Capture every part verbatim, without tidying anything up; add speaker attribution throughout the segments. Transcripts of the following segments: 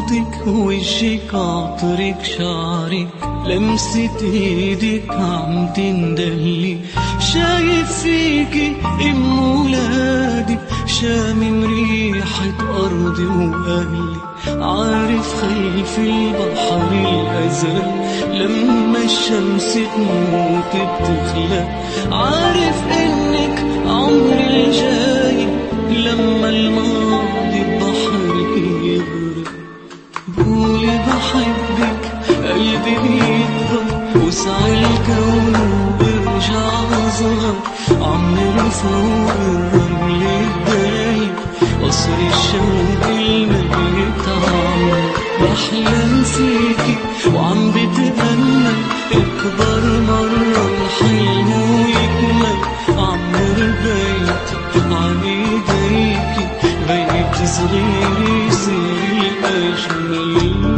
Speaker 1: صوتك وجهك عطرك شعرك لمسة ايدك عم تندهلي. شايف فيكي ام ولادي شامم ريحة ارضي واهلي. عارف خلف البحر الازرق لما الشمس تموت بتخلق. عارف انك عمري الجاي لما الماضي بحرك يغرق. قولي بحبك قلبي بيكبر وسع الكون وبرجع اصغر. عمري فوق الرمل الدايب قصر الشوق الميت عم بحلم فيكي وعم بتمنى اكبر مرة الحلم ويكمل. عمر بيتي عن ايديكي بيت صغير يصير اجمل.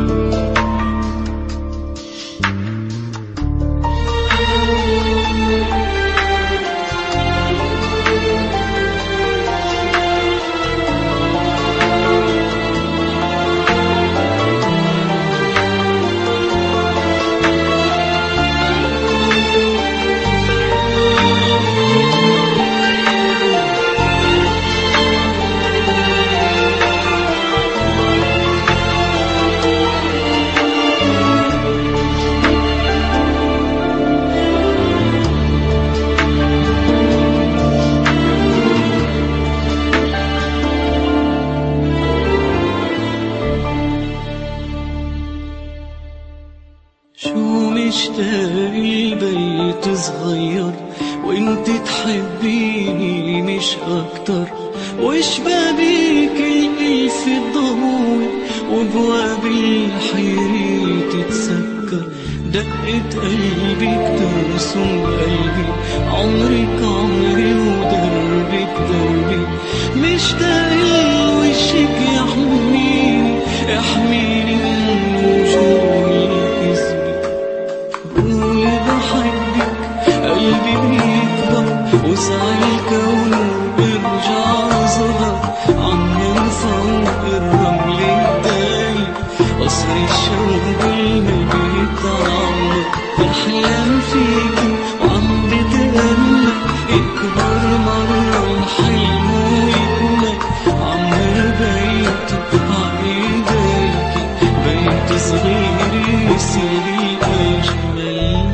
Speaker 1: شو مشتاق البيت صغير وانت تحبيني مش اكتر. وشبابيك الالف الضوء وابواب الحيرة تتسكر. دقة قلبك ترسم قلبي عمرك عمري ودربك دربي. مشتاق لوشك يحميني يحميني من وجوه الكذب. قولي بحبك قلبي بيكبر وسع الكون وبرجع اصغر. عمري فوق الرمل الدايب قصر الشوق الميت عمر بحلم فيكي وعم بتأمل اكبر مرة الحلم ويكمل. عمر بيتي عن ايديكي بيت صغير يصير اجمل.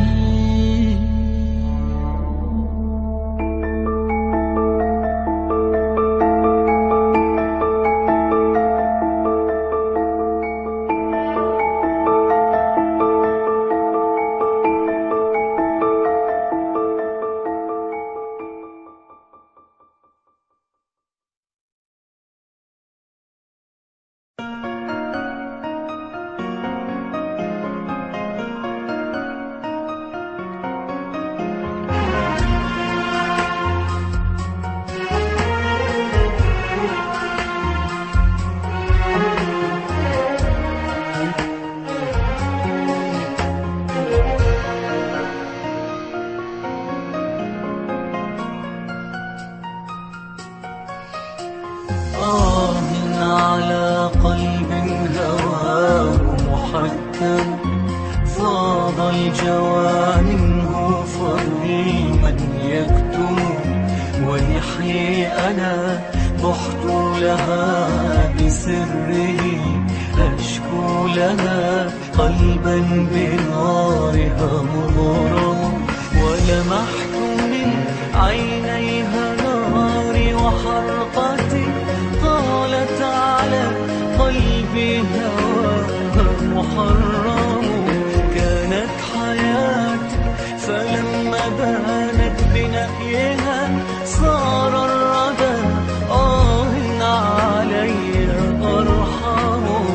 Speaker 1: على قلب هواه محكم فاض الجوى منه فريما يكتم. ويحيي أنا بحت لها بسره أشكو لها قلبا بنارها مغرم. ولمحت من عينيها ناري وحرقتي طالت على قلبي هواها محرم. كانت حياتي فلما بانت بنهيها صار الردى آه علي أرحم.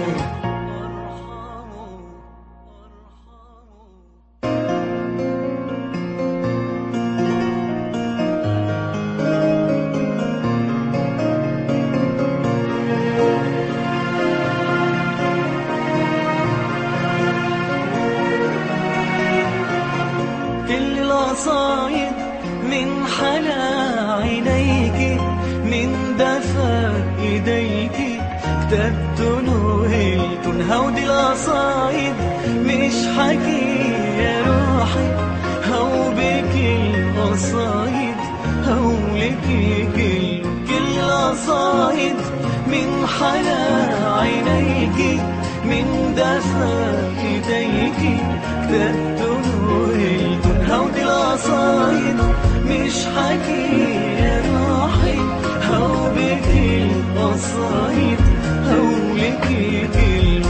Speaker 1: هودي القصايد مش حكي يا روحي، هو بكي القصايد هولكي كل كل قصايد من حلا عينيكي من دفا ايديكي كتبت وقلت هودي القصايد مش حكي يا روحي، هو بكي القصايد هولكي كل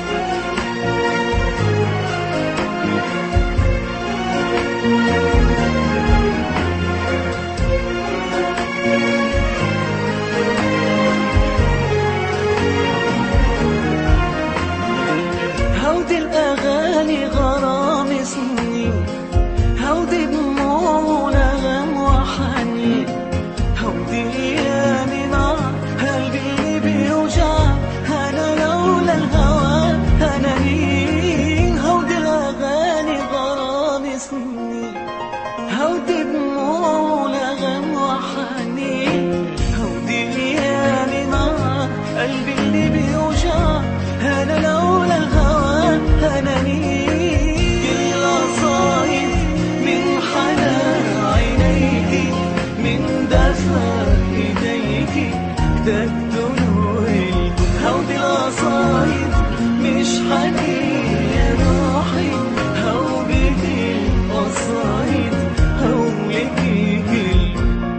Speaker 1: هودي الأغاني غرام سنين، هودي دموع ونغم وحنين، هودي أيامي مع قلبي اللي بيوجع أنا لولا الهوى أنا مين. هودي الأغاني غرام سنين، هودي دموع ونغم وحنين، هودي أيامي مع قلبي اللي بيوجع أنا لولا الهوى أنا مين. كل قصايد من حنان عينيكي من دفا ايديكي كتبت وقلت هودي القصايد مش حكي يا روحي، هو بكي القصايد هولكي كل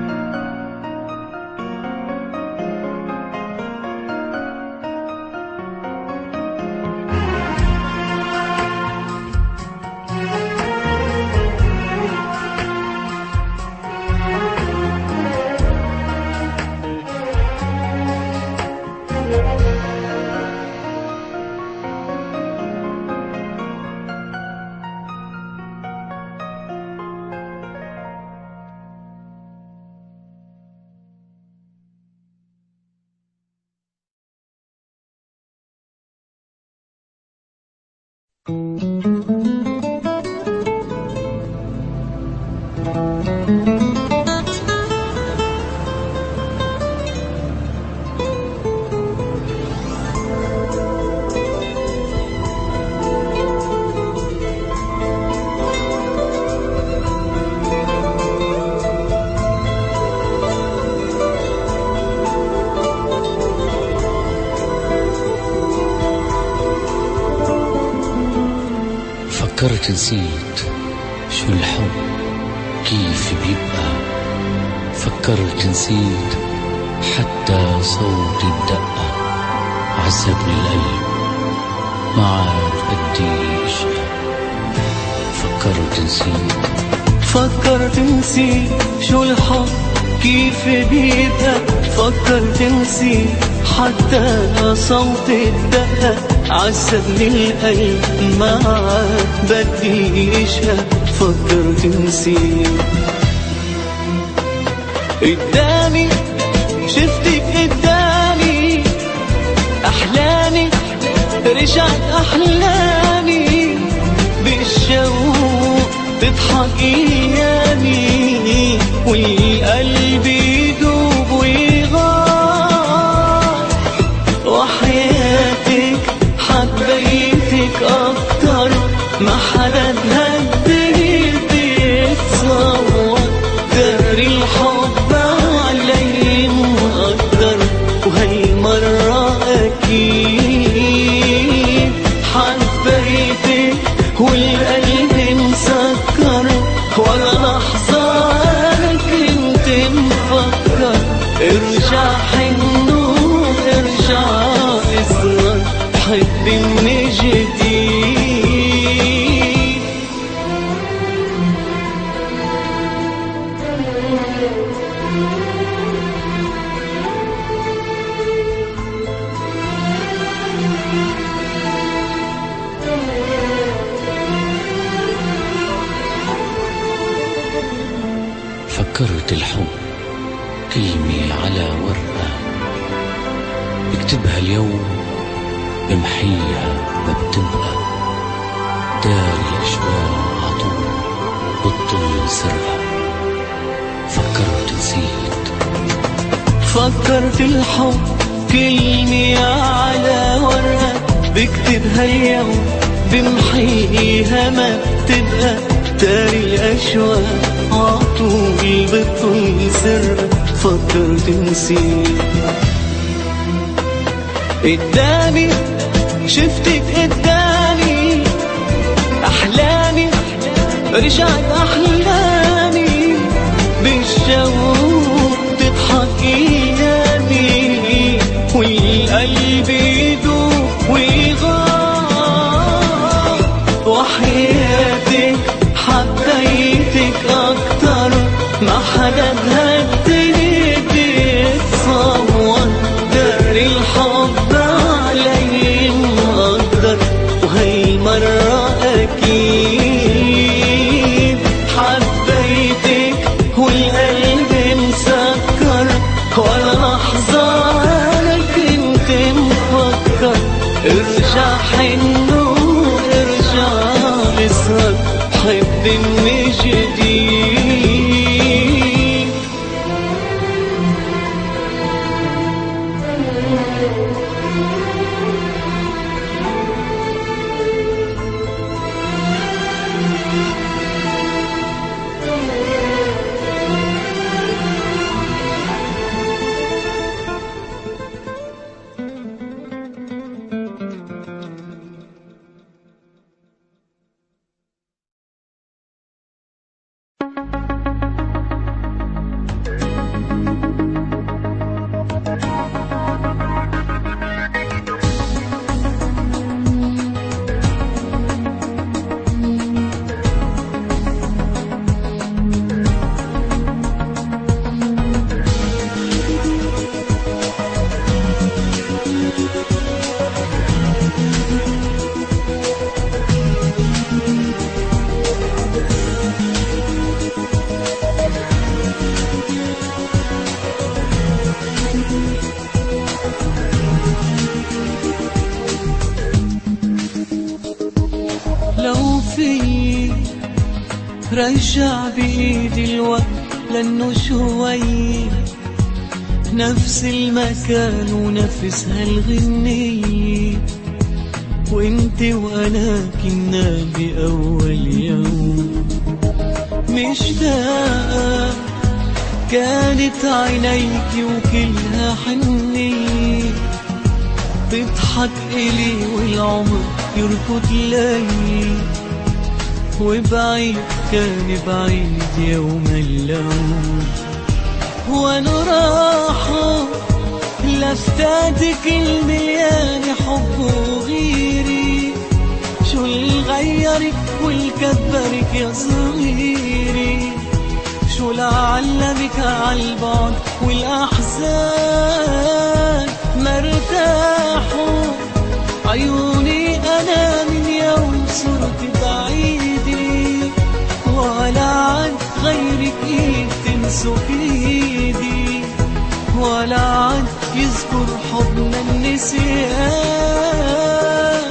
Speaker 2: فكرت نسيت شو الحب كيف بيبقى، فكرت نسيت حتى صوت الدقة، عذبني القلب ما عارف قديش. فكرت نسيت
Speaker 1: فكرت نسيت شو الحب كيف بيبقى، فكرت نسيت حتى صوت الدقة، عذبني القلب ما عاد بدي اشهى. فكرت نسيت قدامي شفتك قدامي احلامي رجعت احلامي بالشوق تضحك ايامي والقلب يدوب ويغار. وحياتك حبيتك اكتر ما حدا بهالدنيا بيتصور، داري الحب علي مقدر وهالمرة اكيد حبيتك والقلب مسكر، ولا لحظة انا كنت مفكر ارجع حنون ارجع اصغر حبي من جديد.
Speaker 2: فكرت الحب كلمة على ورقة بكتبها اليوم بمحيها ما بتبقى، داري الأشواق عطول بطل سرها. فكرت نسيت
Speaker 1: فكرت الحب كلمة على ورقة بكتبها اليوم بمحيها ما تبقى تاري الأشواق عطول بطل سر فكر تنسيه. قدامي شفتك قدامي أحلامي رجعت أحلامي بالشوق تضحك أيامي والقلب يدوب ويغار. وحياتك حبيتك أكتر ما حدا بهالدنيا بيتصور دار الحب علي مقدر وهي مرة أكيد حبيتك والقلب مسكر ولا لحظة أنا كنت مفكر ارجع حنو ارجع اسهر حب من جديد. لو في رجع بإيدي الوقت لأنه شوي نفس المكان ونفس هالغنية وانت وانا كنا بأول يوم مشتاقة كانت عينيك وكلها حنية تضحك إلي والعمر يركض لي وبعيد كان بعيد يوم اللوم وانا راحة لفتاتك المليان حب وغيري شو اللي غيرك واللي كبرك يا صغيري شو لعلمك عالبعد والأحزان مرتاحوا عيوني أنا من يوم صرت بعيدي ولا عن غيرك إيد تمسك إيدي ولا عن يذكر حضن النسيان.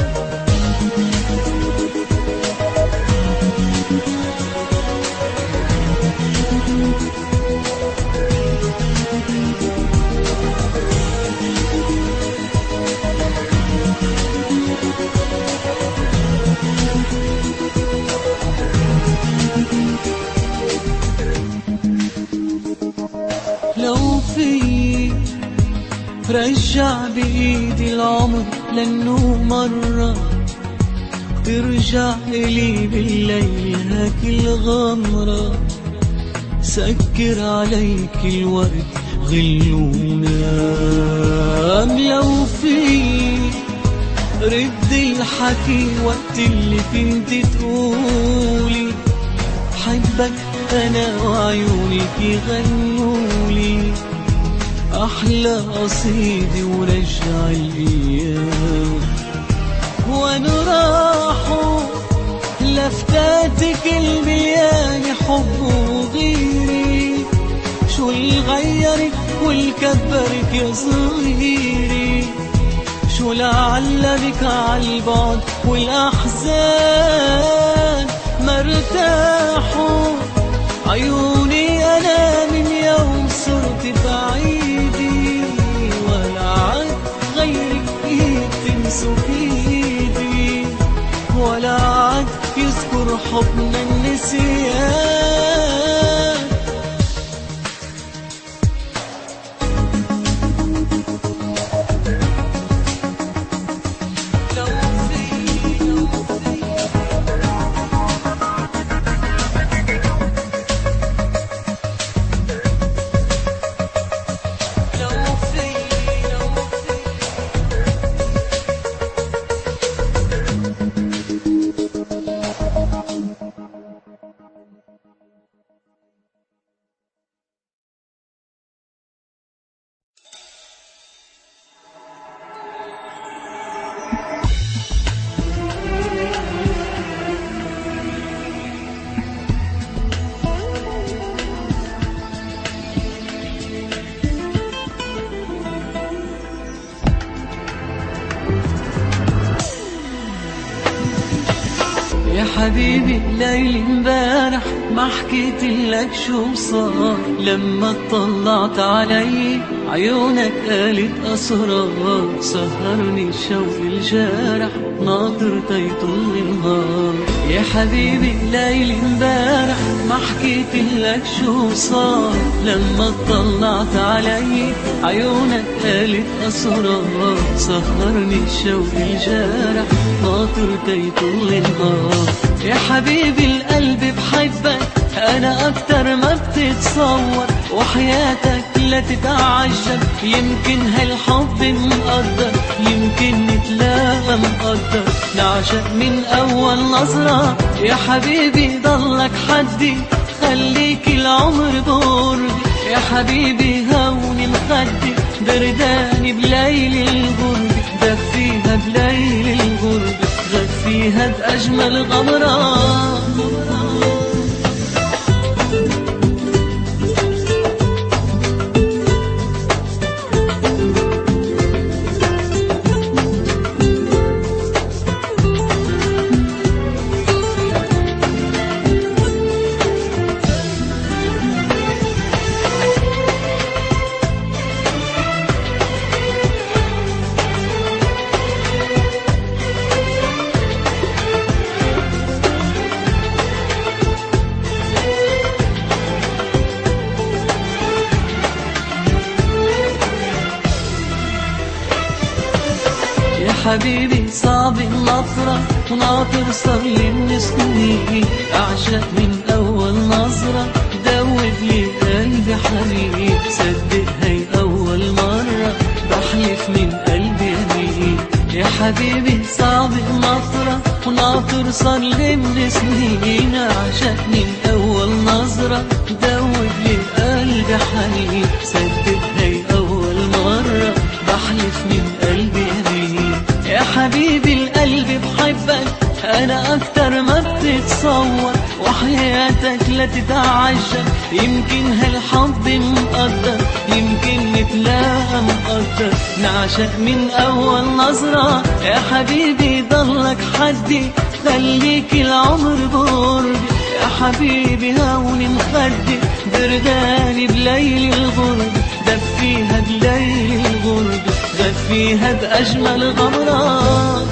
Speaker 1: لو في رجع بإيدي العمر لأنه مرة ترجع إلي بالليل هاك الغمرة سكر عليك الورد غل ونام. لو في رد الحكي وقت اللي كنت تقولي حبك أنا وعيونك يغنولي أحلى قصيدة ورجع الأيام وانا راحوا لفتاتك المليان حب وغيري شو اللي غيرك واللي كبرك يا صغيري شو لعلمك عالبعد والأحزان مرتاحوا عيوني أنا من يوم صرت بعيدي ولا عاد غيرك إيد تمسكي حبنا النسيان. لو في لو في لو في لو في يا حبيبي ليل امبارح ما حكيتلك شو صار، لما اطلعت علي عيونك قالت اسرار، سهرني الشوق الجارح ناطر تيطل النهار. يا حبيبي ليل امبارح ما حكيتلك شو صار، لما اطلعت علي عيونك قالت اسرار، سهرني الشوق الجارح ناطر تيطل النهار. يا حبيبي القلب بحبك انا اكتر ما بتتصور، وحياتك لا تتعجب يمكن هالحب مقدر، يمكن نتلاقى مقدر نعشق من اول نظرة. يا حبيبي ضلك حدي خليك العمر بوردي، يا حبيبي هوني مخدي برداني بليل الغرب، دفيها بليل الغرب غفيها بأجمل غمرة. حبيبي صعب النطرة وناطر صار لي من سنين، أعشق من أول نظرة دوب لي قلبي حنين، صدق هي أول مرة بحلف من قلبي يمين. يا حبيبي صعب النطرة وناطر صار لي من سنين، أعشق من أول نظرة دوب لي قلبي حنين، صدق هي أول مرة بحلف من قلبي يمين. يا حبيبي القلب بحبك انا اكتر ما بتتصور، وحياتك لا تتعجب يمكن هالحب مقدر، يمكن نتلاقى مقدر نعشق من اول نظرة. يا حبيبي ضلك حدي خليك العمر بوردي، يا حبيبي هوني مخدي برداني بليل الغرب، دفيها بليل الغرب غفيها بأجمل غمرات.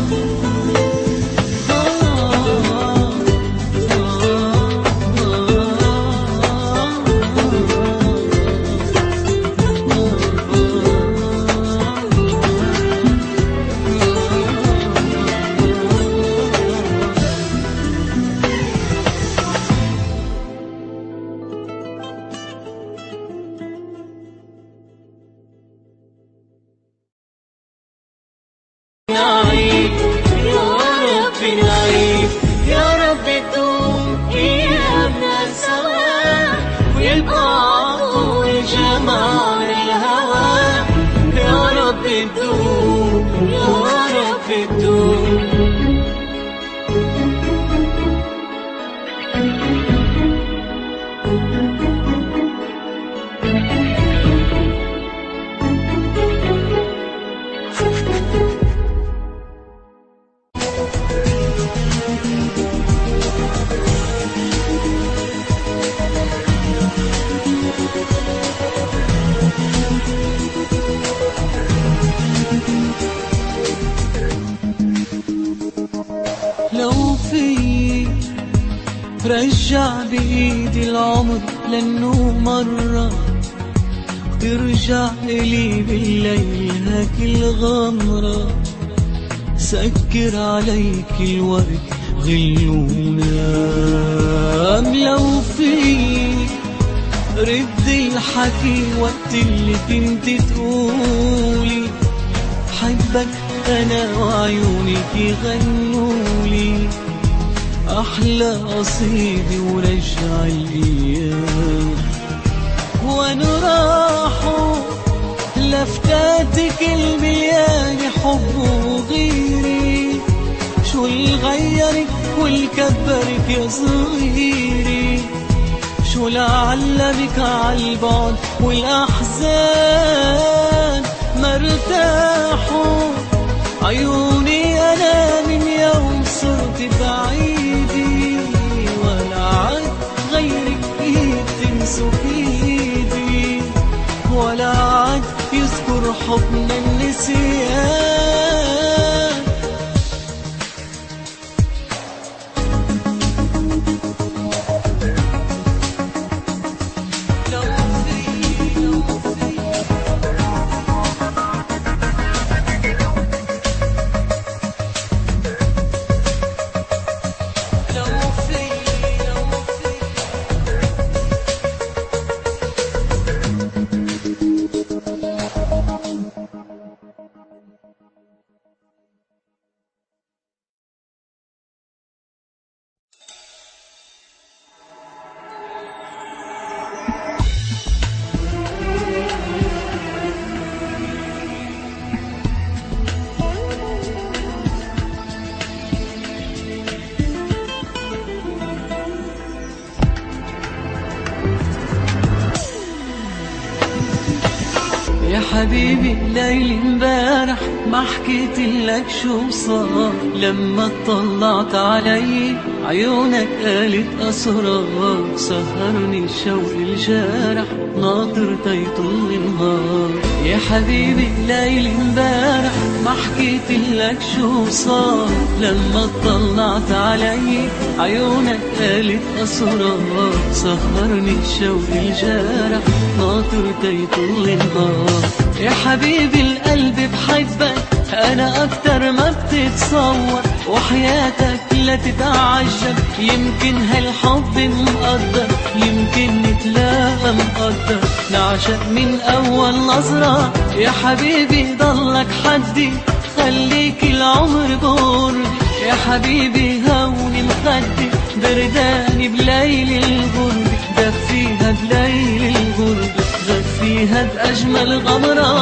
Speaker 1: ترجع بإيدي العمر لأنه مرة ترجع إلي بالليل هاك الغمرة سكر عليك الورد غل ونام لو فيك رد الحكي وقت اللي كنت تقولي حبك أنا وعيونك يغنولي أحلى قصيدة ورجع الأيام وأنا راحوا لفتاتك المليانة حب وغيري شو اللي غيرك واللي كبرك يا صغيري شو لعلمك عالبعد والأحزان مرتاحوا عيوني أنا من يوم صرت بعيدي ولا عاد غيرك إيد تمسك إيدي ولا عاد يذكر حبنا النسيان يا حبيبي ليل امبارح ما حكيتلك شو صار لما اطلعت علي عيونك قالت أسرار سهرني الشوق الجارح ناطر تيطل النهار يا حبيبي ليل امبارح ما حكيتلك شو صار لما اطلعت علي عيونك قالت أسرار سهرني الشوق الجارح ناطر تيطل النهار يا حبيبي القلب بحبك أنا أكتر ما بتتصور وحياتك لا تتعجب يمكن هالحب مقدر يمكن نتلاقى مقدر نعشق من أول نظرة يا حبيبي ضلك حدي خليك العمر بورد يا حبيبي هوني مخدي برداني بليل الغرب دفيها بليل الغرب دفيها بأجمل غمرة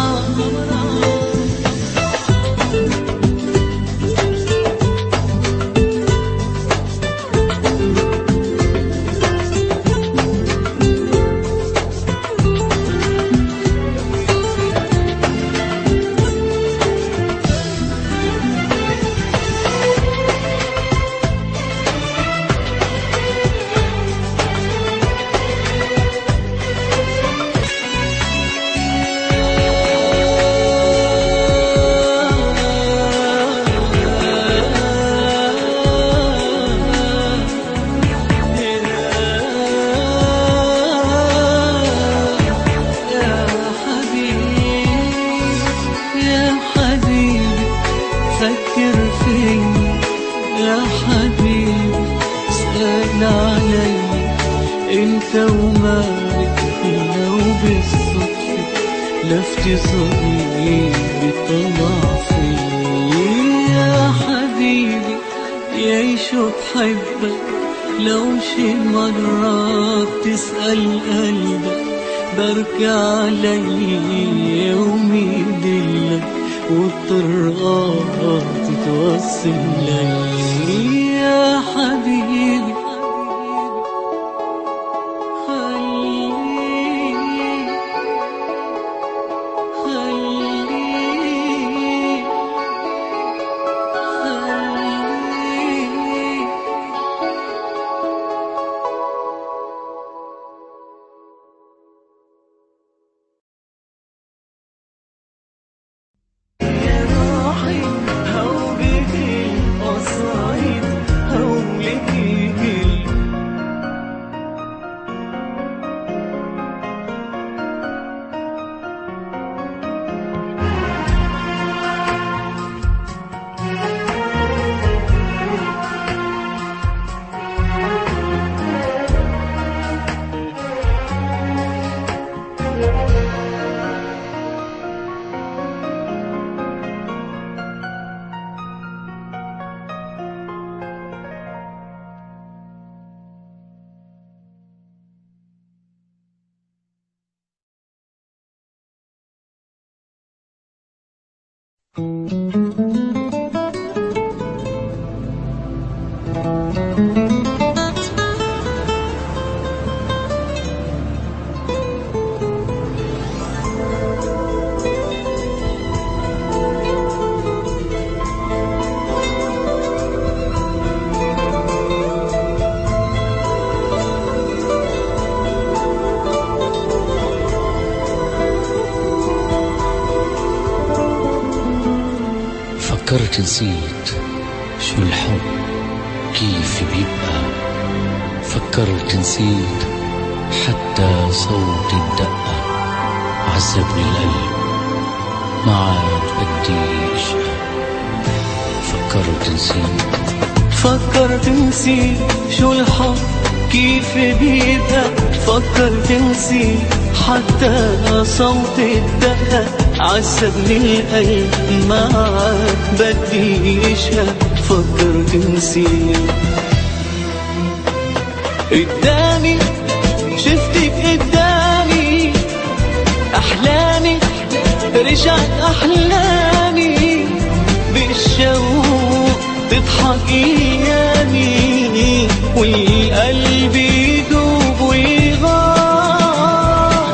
Speaker 1: فكر فيني يا حبيبي اسأل علي انت ومالك لو بالصدفة لفتي صغيري طلع فيني يا حبيبي يعيشو بحبك لو شي مرة بتسأل قلبك بركي علي وميدلك والطرقات تتوصل لي يا حبيبي خليك خليك خليك
Speaker 2: فكرت نسيت شو الحب كيف بيبقى، فكرت نسيت حتى صوت الدقة، عذبني القلب ما عاد بدي اشقى. فكرت نسيت
Speaker 1: فكرت نسيت شو الحب كيف بيبقى، فكرت نسيت حتى صوت الدقة، عذبني القلب ما عاد بدي اشقى. فكرت نسيت قدامي شفتك قدامي، أحلامي رجعت أحلامي، بالشوق تضحك أيامي، والقلب يدوب ويغار.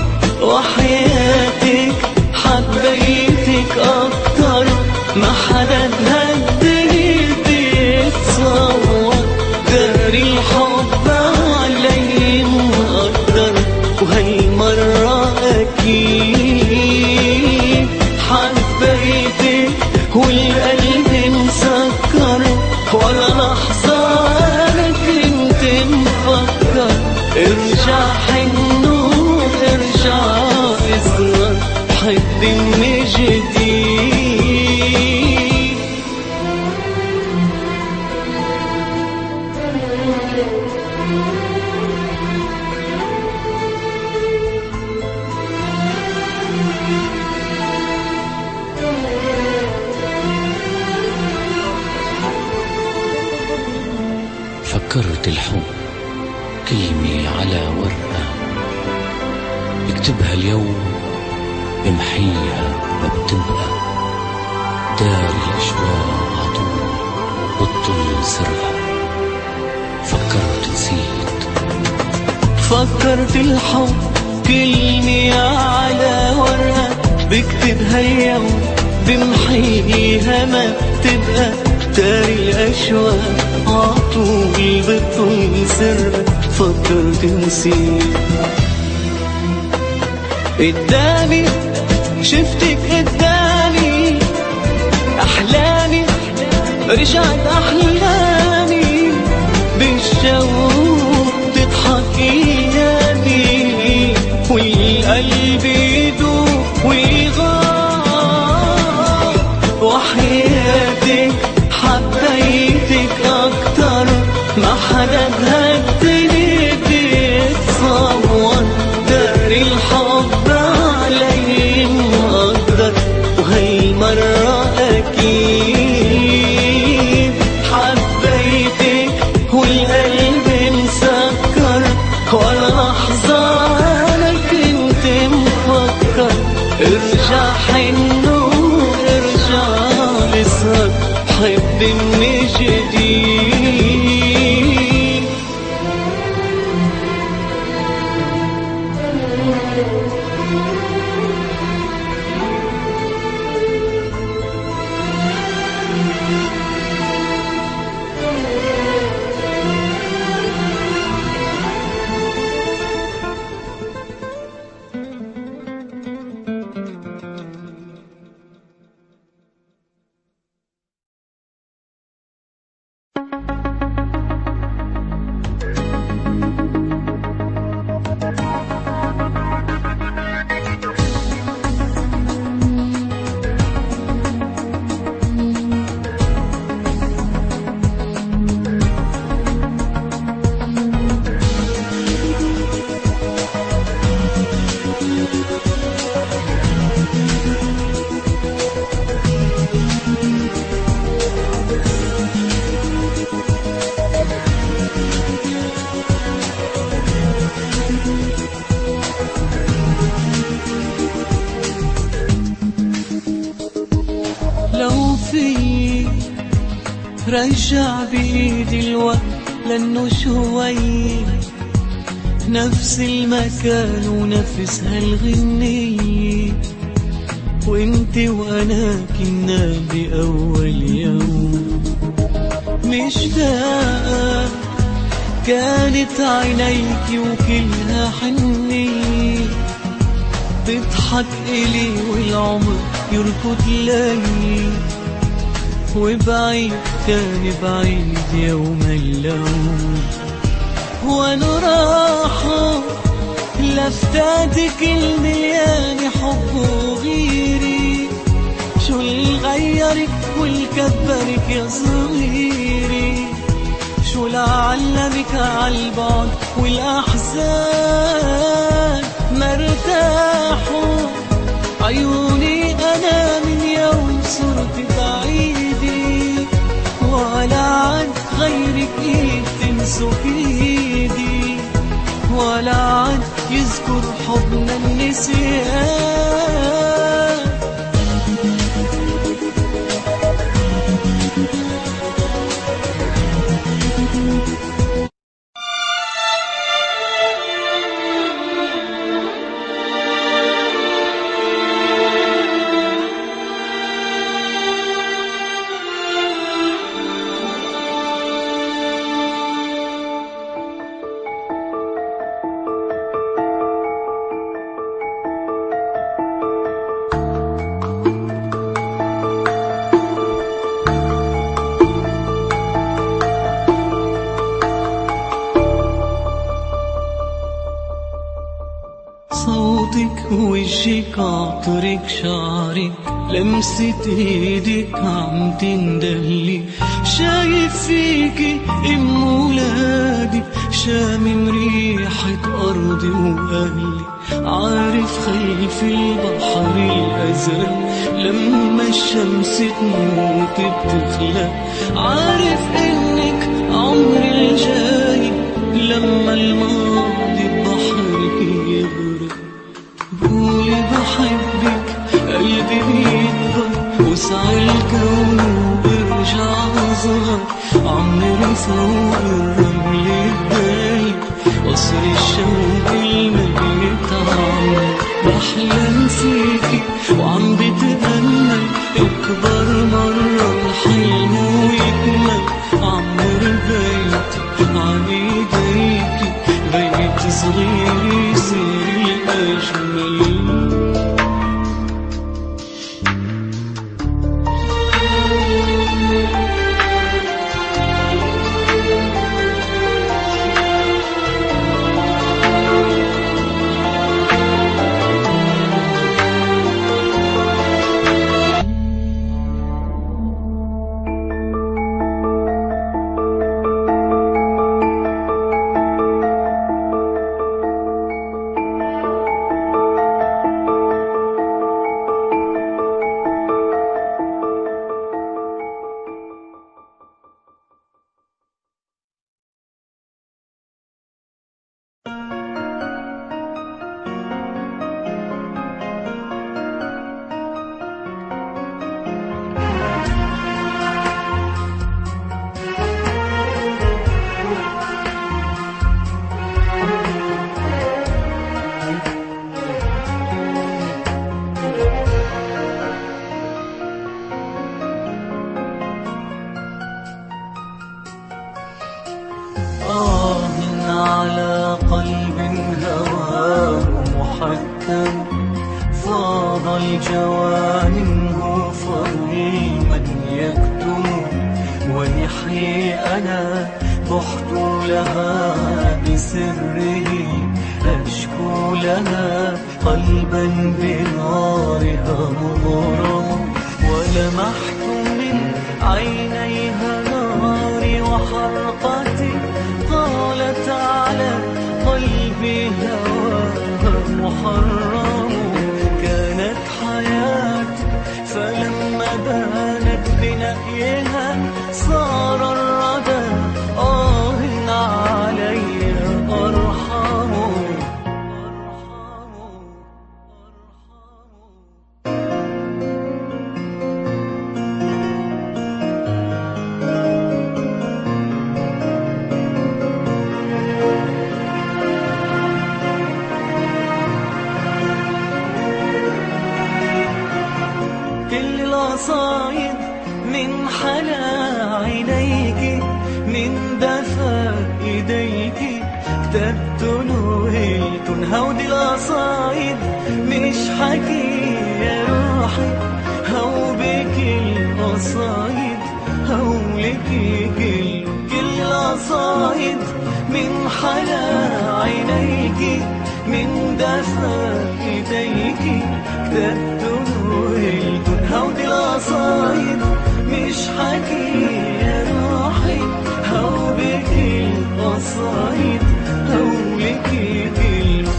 Speaker 1: وحياتك حبيتك أكتر ما حدا بهالدنيا بيتصور، داري الحب علي مقدر، وهالمرة أكيد حبيتك والقلب مسكر، ولا لحظة أنا كنت مفكر. ارجع حنو ارجع اسمع حد من جديد.
Speaker 2: فكرت الحب كلمة على ورقة، بكتبها اليوم بمحيها ما بتبقى، داري الأشواق عطول بطل سرها. فكرت نسيت
Speaker 1: فكرت الحب كلمة على ورقة، بكتبها اليوم بمحيها ما بتبقى، داري الأشواق عطول بطل سرها. فكرت نسيت قدامي شفتك قدامي، أحلامي رجعت أحلامي، بالشوق تضحك أيامي، والقلب يدوب ويغار. وحياتك حبيتك أكتر ما حدا بهالدنيا بيتصور، داري الحب علي مقدر، وهالمرة أكيد حبيتك والقلب مسكر، ولا لحظة أنا كنت مفكر. ارجع حنو ارجع اسهر حب من جديد. رجع بإيدي الوقت لأنه شوي نفس المكان ونفس هالغنية، وانت وانا كنا بأول يوم مشتاقة، كانت عينيك وكلها حنية، تضحك إلي والعمر يركض لي، وبعيد كان بعيد يوم اللوم. وانا راحة لفتاتك المليان حب وغيري، شو اللي غيرك واللي كبرك يا صغيري، شو لعلمك عالبعد والأحزان مرتاحوا عيوني أنا من يوم صرت بعيدي، ولا عن غيرك إيد تمسك إيدي، ولا عن يذكر حضن النسيان. صوتك وجهك عطرك شعرك لمسة ايدك عم تندهلي، شايف فيكي ام ولادي شامم ريحة ارضي واهلي، عارف خلف البحر الازرق لما الشمس تموت بتخلق، عارف انك عمري الجاي لما الماضي بحرك يغرق. قولي بحبك قلبي بيكبر وسع الكون وبرجع أصغر، عمري فوق الرمل الدايب قصر الشوق الميت عم بحلم فيكي وعم بتأمل اكبر مرة الحلم ويكمل، عمر بيت عن ايديكي بيت صغير يصير الأجمل. على قلب هواه محكم، فاض الجوى منه فريما يكتم، ويحيي أنا بحت لها بسره، أشكو لها قلبا بنارها مغرم، ولمحت من عينيها ناري وحرقتي طالت على قلبي هواها محرم، كانت حياتي فلما بانت بنأيها صار الردى آه علي أرحم. كل القصايد من حلا عينيك من دفا ايديك كتبت نويتن. هودي القصايد مش حكي يا روحي، هو بك القصايد هولك كل كل القصايد من حلا عينيك من دفا ايديك كتبت نويتن. هودي القصايد مش حكي يا روحي، هو بك القصايد هولك كلمة.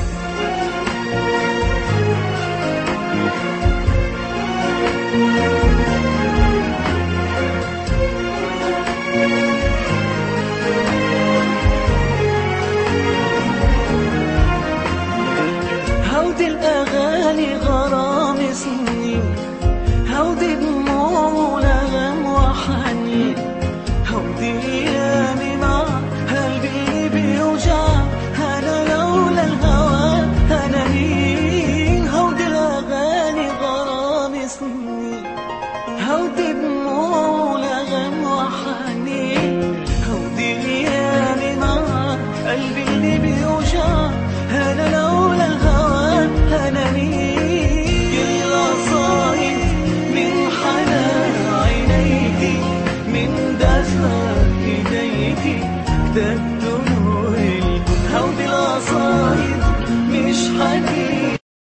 Speaker 1: هودي الأغاني غرام سنين، هودي دموع ونغم وحنين، هودي أيامي مع قلبي اللي بيوجع أنا لولا الهوى أنا مين. هودي الأغاني غرام سنين، هودي دموع ونغم وحنين، هودي أيامي مع قلبي اللي بيوجع أنا لولا الهوى أنا مين. كل القصايد من حنان عينيك من دفا ايديك كتبت نويتن. هودي القصايد مش حكي.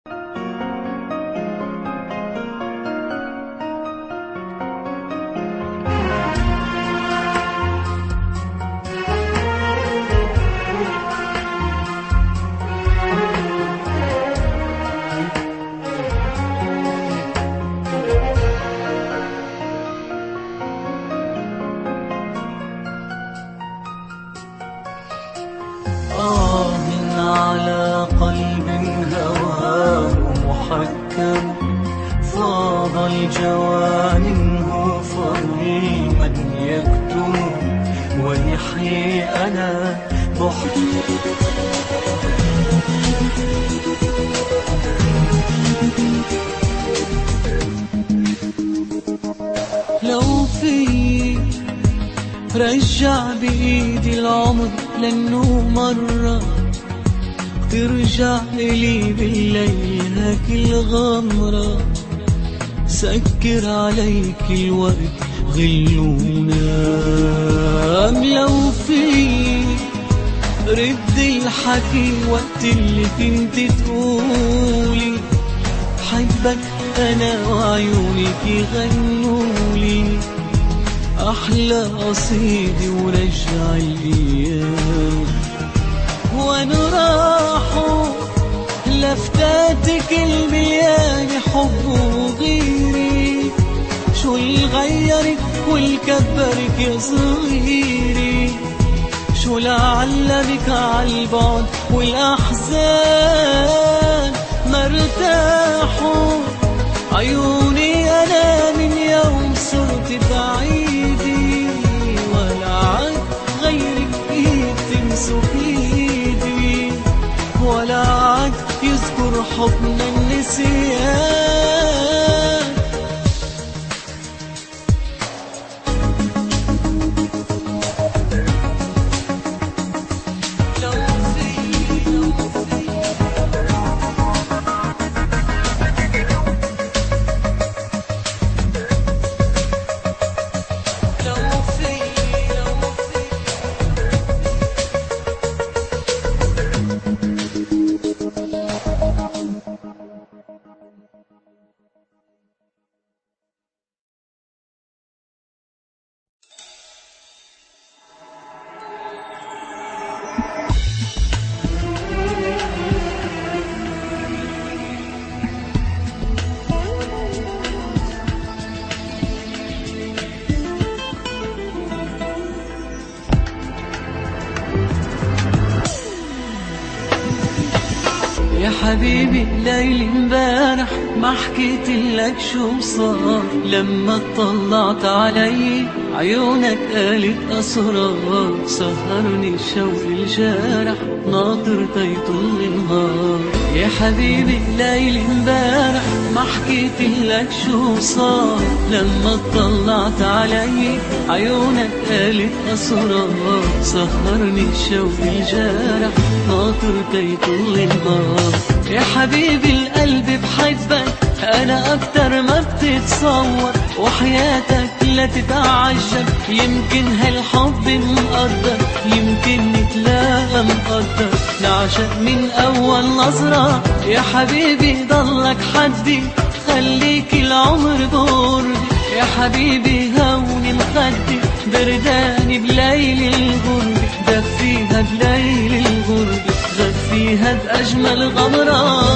Speaker 1: آه على قلب هواه محكم، فاض الجوى منه فريما يكتم، ويحيي أنا بحر. لو في رجع بإيدي العمر لأنه مرة ترجع إلي بالليل هاك الغمرة، سكر عليك الورد غل ونام. لو في ردي الحكي وقت اللي كنت تقولي حبك أنا وعيونك يغنولي أحلى قصيدة ورجع الأيام. وأنا راحوا لفتاتك المليان حب وغيري، شو اللي غيرك واللي كبرك يا صغيري، شو لعلمك عالبعد والأحزان مرتاحوا عيوني. أنا من يوم صرت بعيدي ولا عاد غيرك إيد تمسك إيدي، ولا عاد يذكر حضن النسيان. يا حبيبي ليل امبارح ما حكيتلك شو صار لما اطلعت علي عيونك قالت أسرار سهرني الشوق الجارح ناطر تيطل النهار يا حبيبي الليل امبارح ما حكيتلك شو صار لما اطلعت علي عيونك قالت أسرار سهرني الشوق الجارح ناطر تيطل النهار يا حبيبي القلب بحبك أنا أكتر ما بتتصور وحياتك لا تتعجب يمكن هالحب مقدر يمكن نتلاقى مقدر نعشق من أول نظرة يا حبيبي ضلك حدي خليك العمر بوردي يا حبيبي هوني مخدي برداني بليل الغرب دفيها بليل الغرب غفيها بأجمل غمرة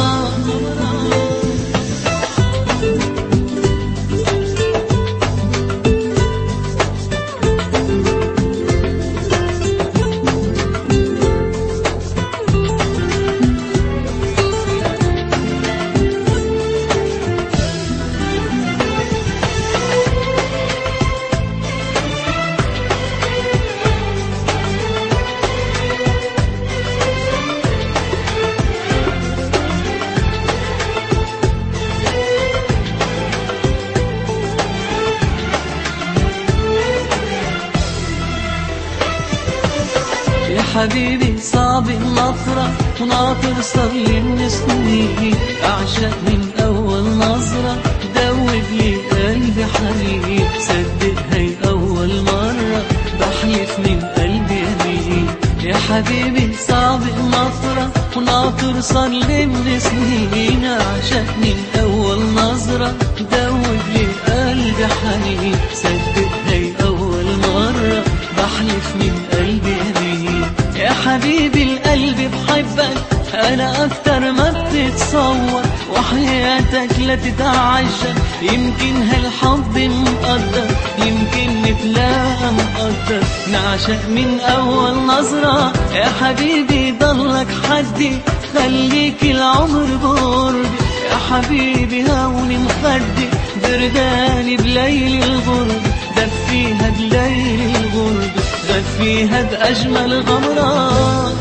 Speaker 1: حبيبي صعب النطرة وناطر صار لي من سنين أعشق من أول نظرة دوب لي قلبي حنين صدق هي أول مرة بحلف من قلبي يمين يا حبيبي صعب النطرة وناطر صار لي من سنين أعشق من أول نظرة دوب لي قلبي حنين صدق هي أول مرة بحلف من قلبي يمين يا حبيبي القلب بحبك أنا أكتر ما بتتصور وحياتك لا تتعجب يمكن هالحب مقدر يمكن نتلاقى مقدر نعشق من أول نظرة يا حبيبي ضلك حدي خليك العمر بوردي يا حبيبي هوني مخدي برداني بليل الغرب دفيها بليل الغرب غفيها بأجمل غمرات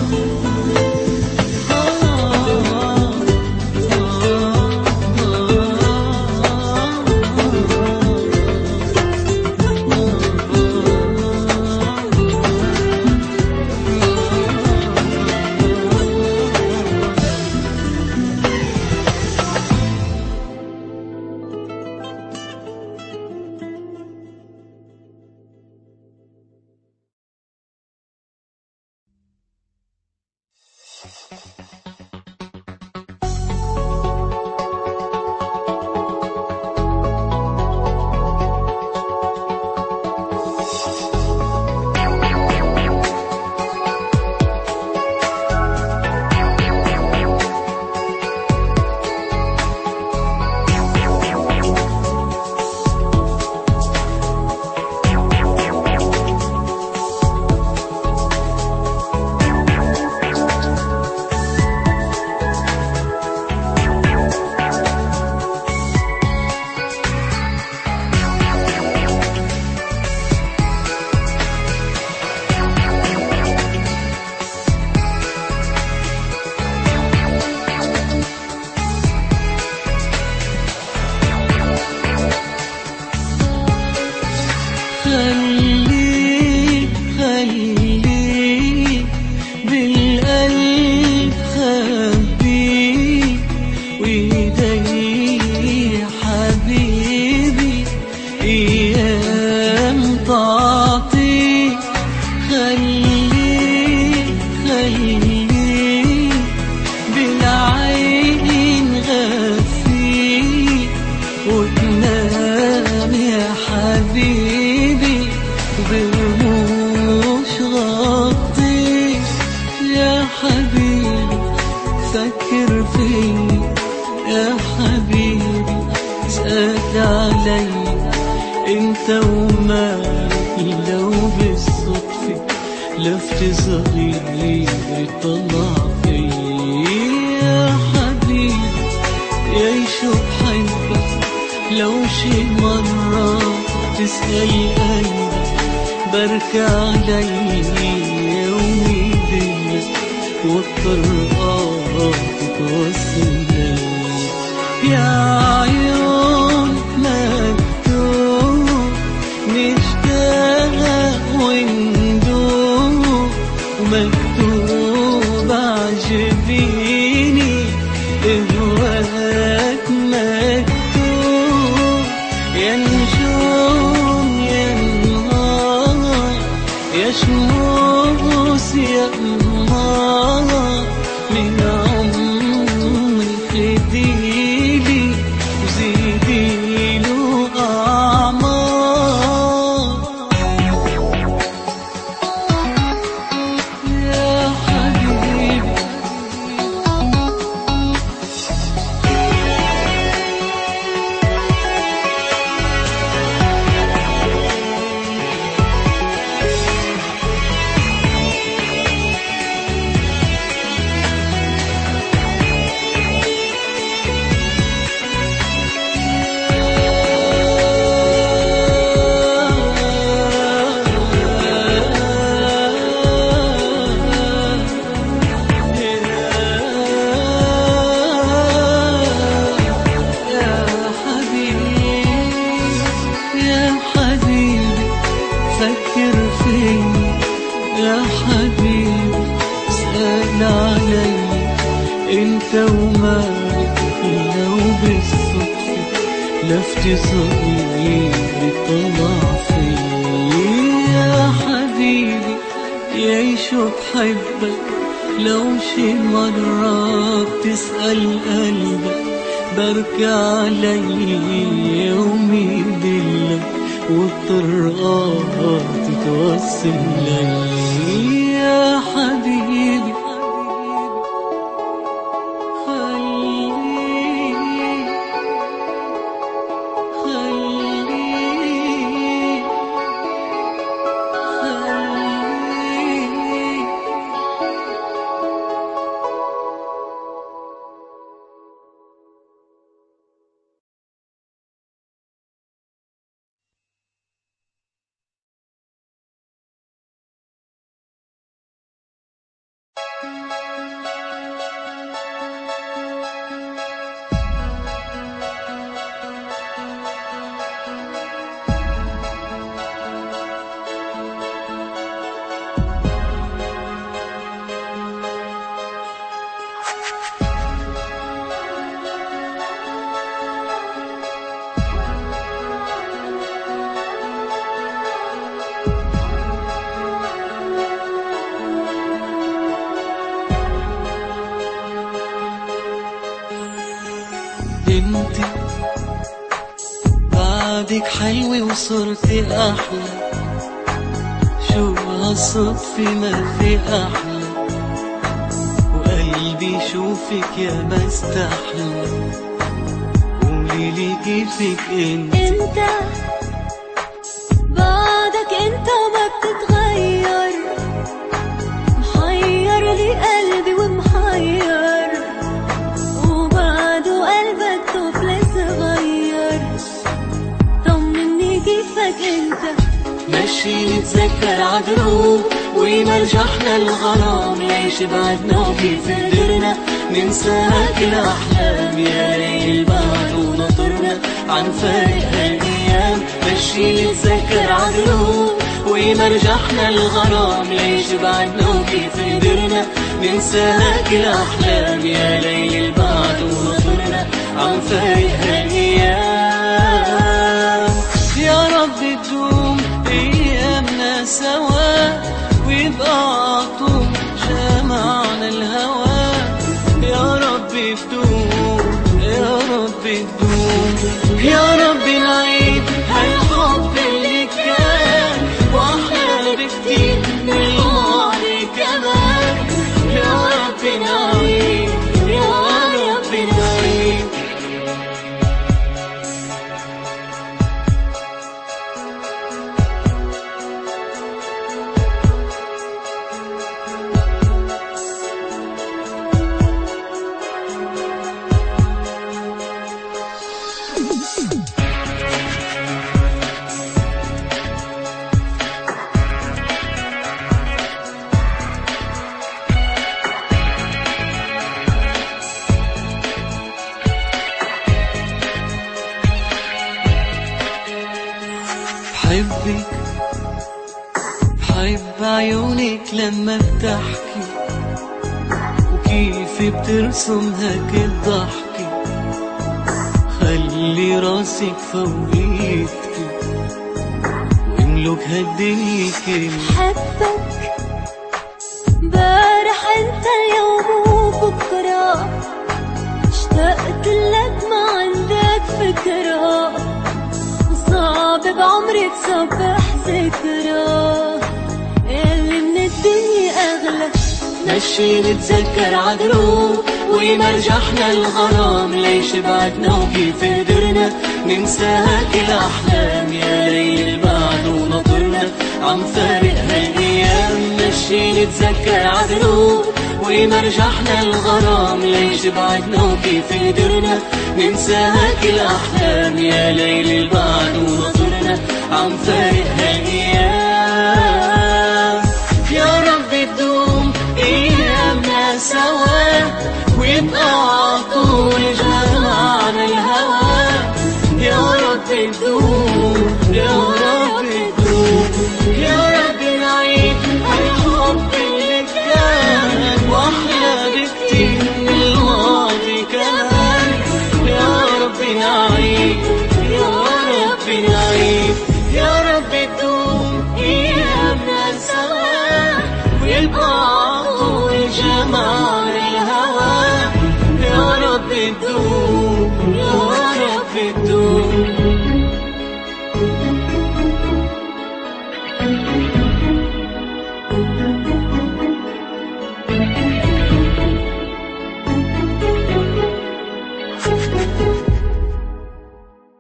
Speaker 1: خليك خليك بالقلب خبيك وإيدي حبيبي أيام تعطيك خليك خليك بالعين غفيك وتنام يا حبيبي برموش غطيك يا حبيبي فكر فيك يا حبيبي اسأل علي انت ومالك لو بالصدفة لفت صغير طلع فيا يا حبيبي يعيشوا بحياتي لو شي مرة تسأل قلبك بركع علي يومي دنيا والطرقات تتوسل يا عيون مكتوب نشتاق وندوب ومكتوب عجبيني اهواك مكتوب يا نجوم يا نهار يا شموس يا قمر من عمري خديلي وزيديله أعمار يا حبيبي فكر فيني يا حبيبي اسأل علي انت ومالك لو بالصدفة لفتي صغير طلع فيني يا حبيبي يعيشوا بحبك لو شي مرة بتسأل قلبك بركع علي يومي دلك والطرقات تتوسل لي يا حبيبي خليني خليني خليني انت بعدك حلوة وصرتي احلى شو هالصدفة ما في احلى وقلبي شوفك يا ما استحلى قوليلي كيفك انت
Speaker 3: انت بعدك انت ما بتتغير محير لي قلبي ومحير وبعده قلبك طفل صغير طمني كيفك انت
Speaker 1: ماشي نتذكر عدروب ومرجحنا الغرام ليش بعدنا وكيف قدرنا ننساك الأحلام يا ليل بعد ونطرنا عن فارق هالأيام ماشي نتذكر عدروب ومرجحنا الغرام ليش بعدنا وكيف قدرنا ننساك الأحلام يا ليل بعد ونطرنا عن فارق هالأيام يا رب تدوم أيامنا سوا ويبقى عطول جمعنا الهوى يا رب تدوم يا رب تدوم يا رب نعيد هالحب اللي كان واحلى بكتير من الماضي كمان يا رب نعيد يا رب نعيد بحبك، بحب عيونك لما بتحكي وكيف بترسمها كل ضحكي، خلي راسك فوق ايدك واملك هالدنيا كلها.
Speaker 3: بحبك امبارح انت اليوم وبكره، اشتقت لك ما عندك فكره، وصعب بعمري تصبح ذكرى اللي من الدنيا اغلى.
Speaker 1: مشي نتذكر عدروب ويمرجحنا الغرام، ليش بعدنا وكيف قدرنا ننساها كل احلام، يا ليل بعد ونطرنا عم فارق هالايام. مشي نتذكر عدروب ويمرجحنا الغرام، ليش بعدنا وكيف قدرنا ننساها كل احلام، يا ليل بعد ونطرنا عم فارق هالايام. يا رب تدوم ايامنا سوا ويبقى عطول جمعنا الهوى، يا رب تدوم، يا رب تدوم، يا رب نعيد الحب اللي كان واحلى بكتير من الماضي كمان، يا رب نعيد، يا رب نعيد، يا رب تدوم ايامنا سوا ويبقى عطول جمال الهوى، يا رب تدوم.